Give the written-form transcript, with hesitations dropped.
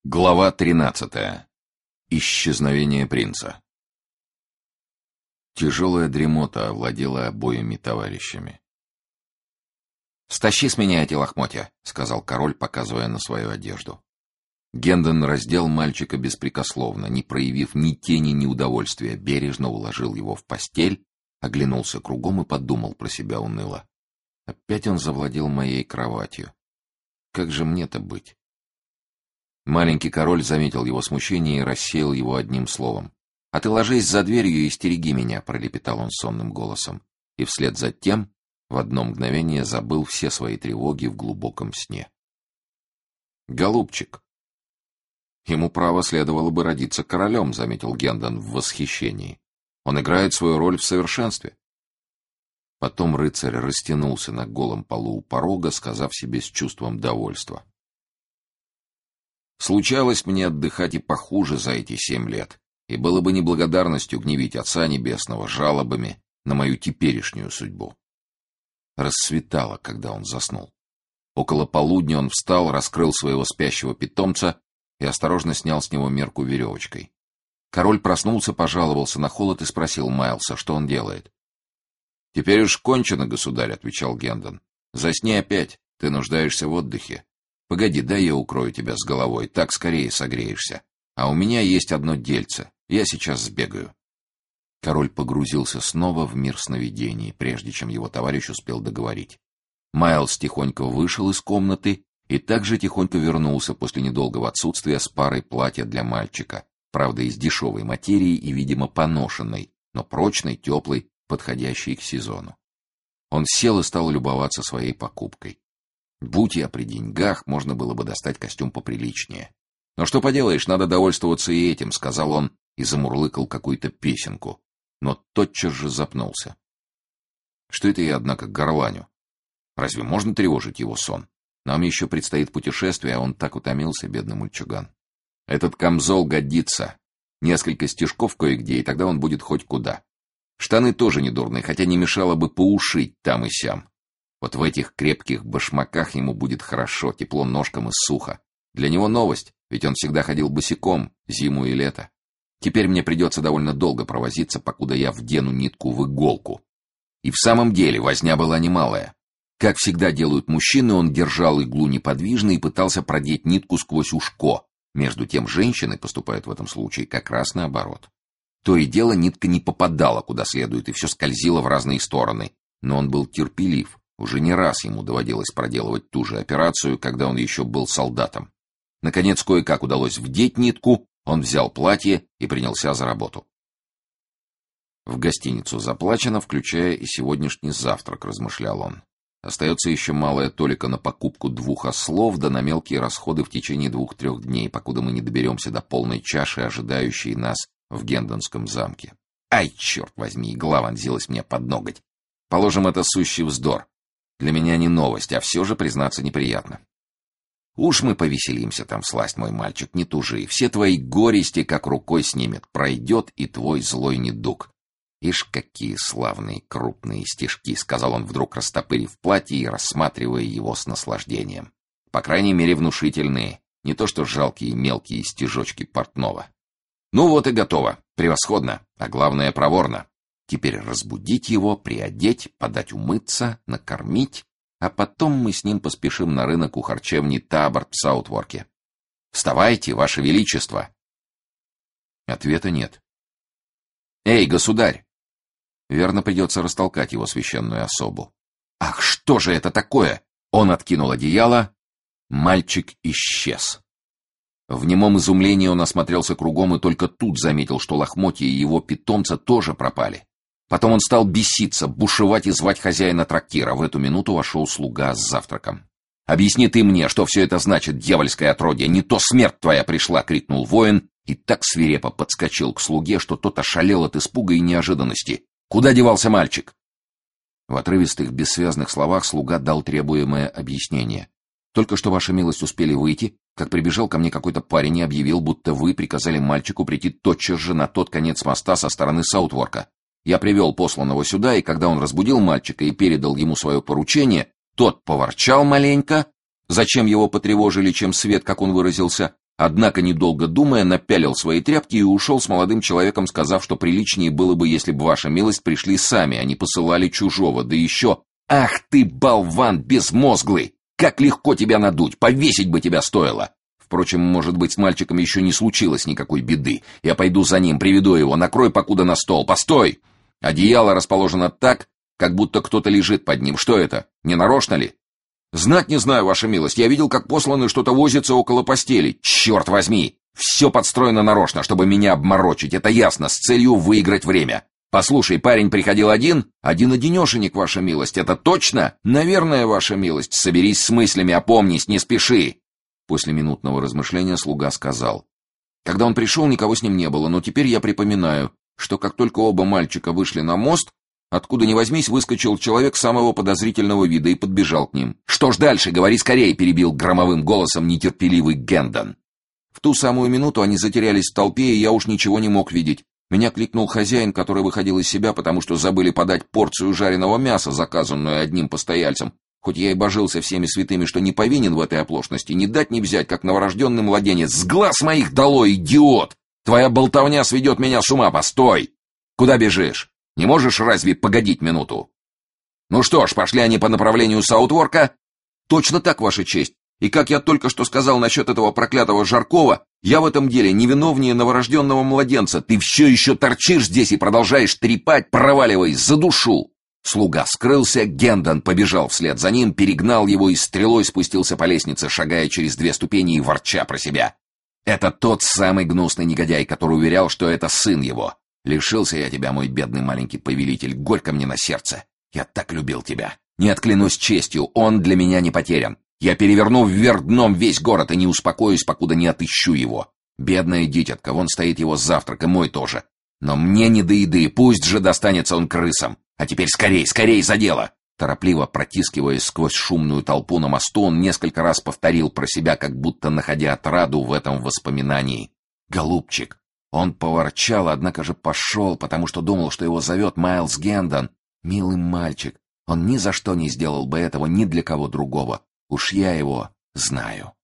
Глава 13. Исчезновение принца. Тяжелая дремота овладела обоими товарищами. «Стащи с меня эти лохмотья», — сказал король, показывая на свою одежду. Гендон раздел мальчика беспрекословно, не проявив ни тени неудовольствия, бережно уложил его в постель, оглянулся кругом и подумал про себя уныло. Опять он завладел моей кроватью. Как же мне-то быть? Маленький король заметил его смущение и рассеял его одним словом. «А ты ложись за дверью и стереги меня», — пролепетал он сонным голосом. И вслед за тем в одно мгновение забыл все свои тревоги в глубоком сне. «Голубчик, ему, право, следовало бы родиться королем», — заметил Гендон в восхищении. «Он играет свою роль в совершенстве». Потом рыцарь растянулся на голом полу у порога, сказав себе с чувством довольства: «Случалось мне отдыхать и похуже за эти 7 лет, и было бы неблагодарностью гневить Отца Небесного жалобами на мою теперешнюю судьбу». Рассветало, когда он заснул. Около полудня он встал, раскрыл своего спящего питомца и осторожно снял с него мерку веревочкой. Король проснулся, пожаловался на холод и спросил Майлса, что он делает. «Теперь уж кончено, государь», — отвечал Гендон. «Засни опять, ты нуждаешься в отдыхе. Погоди, дай я укрою тебя с головой, так скорее согреешься. А у меня есть одно дельце, я сейчас сбегаю». Король погрузился снова в мир сновидений, прежде чем его товарищ успел договорить. Майлс тихонько вышел из комнаты и также тихонько вернулся после недолгого отсутствия с парой платья для мальчика, правда, из дешевой материи и, видимо, поношенной, но прочной, теплой, подходящей к сезону. Он сел и стал любоваться своей покупкой. Будь я при деньгах, можно было бы достать костюм поприличнее. «Но что поделаешь, надо довольствоваться и этим», — сказал он и замурлыкал какую-то песенку, но тотчас же запнулся. Что это я, однако, горланю? Разве можно тревожить его сон? Нам еще предстоит путешествие, а он так утомился, бедный мальчуган. Этот камзол годится. Несколько стежков кое-где, и тогда он будет хоть куда. Штаны тоже не дурные, хотя не мешало бы поушить там и сям. Вот в этих крепких башмаках ему будет хорошо, тепло ножкам и сухо. Для него новость, ведь он всегда ходил босиком, зиму и лето. Теперь мне придется довольно долго провозиться, покуда я вдену нитку в иголку. И в самом деле возня была немалая. Как всегда делают мужчины, он держал иглу неподвижно и пытался продеть нитку сквозь ушко. Между тем женщины поступают в этом случае как раз наоборот. То и дело нитка не попадала куда следует и все скользило в разные стороны. Но он был терпелив. Уже не раз ему доводилось проделывать ту же операцию, когда он еще был солдатом. Наконец, кое-как удалось вдеть нитку, он взял платье и принялся за работу. В гостиницу заплачено, включая и сегодняшний завтрак, размышлял он. Остается еще малая толика на покупку 2 ослов, да на мелкие расходы в течение 2-3 дней, покуда мы не доберемся до полной чаши, ожидающей нас в Гендонском замке. Ай, черт возьми, игла вонзилась мне под ноготь. Положим, это сущий вздор. Для меня не новость, а все же, признаться, неприятно. Уж мы повеселимся там, сласть мой мальчик, не тужи. Все твои горести как рукой снимет, пройдет и твой злой недуг. Ишь, какие славные крупные стежки, сказал он вдруг, растопырив платье и рассматривая его с наслаждением. По крайней мере, внушительные, не то что жалкие мелкие стежочки портного. Ну вот и готово, превосходно, а главное проворно. Теперь разбудить его, приодеть, подать умыться, накормить, а потом мы с ним поспешим на рынок у харчевни Табор в Саутворке. Вставайте, ваше величество! Ответа нет. Эй, государь! Верно, придется растолкать его священную особу. Ах, что же это такое? Он откинул одеяло. Мальчик исчез. В немом изумлении он осмотрелся кругом и только тут заметил, что лохмотья его питомца тоже пропали. Потом он стал беситься, бушевать и звать хозяина трактира. В эту минуту вошел слуга с завтраком. «Объясни ты мне, что все это значит, дьявольское отродье! Не то смерть твоя пришла!» — крикнул воин и так свирепо подскочил к слуге, что тот ошалел от испуга и неожиданности. «Куда девался мальчик?» В отрывистых, бессвязных словах слуга дал требуемое объяснение. «Только что, ваша милость, успели выйти, как прибежал ко мне какой-то парень и объявил, будто вы приказали мальчику прийти тотчас же на тот конец моста со стороны Саутворка. Я привел посланного сюда, и когда он разбудил мальчика и передал ему свое поручение, тот поворчал маленько, зачем его потревожили, чем свет, как он выразился, Однако, недолго думая, напялил свои тряпки и ушел с молодым человеком, сказав, что приличнее было бы, если бы ваша милость пришли сами, а не посылали чужого. Да еще... Ах ты, болван безмозглый! Как легко тебя надуть! Повесить бы тебя стоило! Впрочем, может быть, с мальчиком еще не случилось никакой беды. Я пойду за ним, приведу его, накрой покуда на стол. Постой! Одеяло расположено так, как будто кто-то лежит под ним. Что это? Не нарочно ли? Знать не знаю, ваша милость. Я видел, как посланный что-то возится около постели. Черт возьми! Все подстроено нарочно, чтобы меня обморочить. Это ясно, с целью выиграть время. Послушай, парень приходил один-одинешенек, ваша милость. Это точно? Наверное, ваша милость. Соберись с мыслями, опомнись, не спеши. После минутного размышления слуга сказал. Когда он пришел, никого с ним не было, но теперь я припоминаю, что как только оба мальчика вышли на мост, откуда ни возьмись, выскочил человек самого подозрительного вида и подбежал к ним. «Что ж дальше? Говори скорее!» — перебил громовым голосом нетерпеливый Гендон. В ту самую минуту они затерялись в толпе, и я уж ничего не мог видеть. Меня кликнул хозяин, который выходил из себя, потому что забыли подать порцию жареного мяса, заказанную одним постояльцем. Хоть я и божился всеми святыми, что не повинен в этой оплошности, не дать не взять, как новорожденный младенец. «С глаз моих долой, идиот! Твоя болтовня сведет меня с ума, постой! Куда бежишь? Не можешь разве погодить минуту? Ну что ж, пошли они по направлению Саутворка? Точно так, ваша честь. И как я только что сказал насчет этого проклятого Жаркова, я в этом деле невиновнее новорожденного младенца. Ты все еще торчишь здесь и продолжаешь трепать, проваливай, задушу!» Слуга скрылся, Гендон побежал вслед за ним, перегнал его и стрелой спустился по лестнице, шагая через 2 ступени и ворча про себя. «Это тот самый гнусный негодяй, который уверял, что это сын его. Лишился я тебя, мой бедный маленький повелитель, горько мне на сердце. Я так любил тебя. Нет, клянусь честью, он для меня не потерян. Я переверну вверх дном весь город и не успокоюсь, покуда не отыщу его. Бедная дитятка, вон стоит его завтрак, и мой тоже. Но мне не до еды, пусть же достанется он крысам. А теперь скорей, скорей за дело!» Торопливо протискиваясь сквозь шумную толпу на мосту, он несколько раз повторил про себя, как будто находя отраду в этом воспоминании. «Голубчик!» Он поворчал, однако же пошел, потому что думал, что его зовет Майлз Гендон. «Милый мальчик, он ни за что не сделал бы этого ни для кого другого. Уж я его знаю».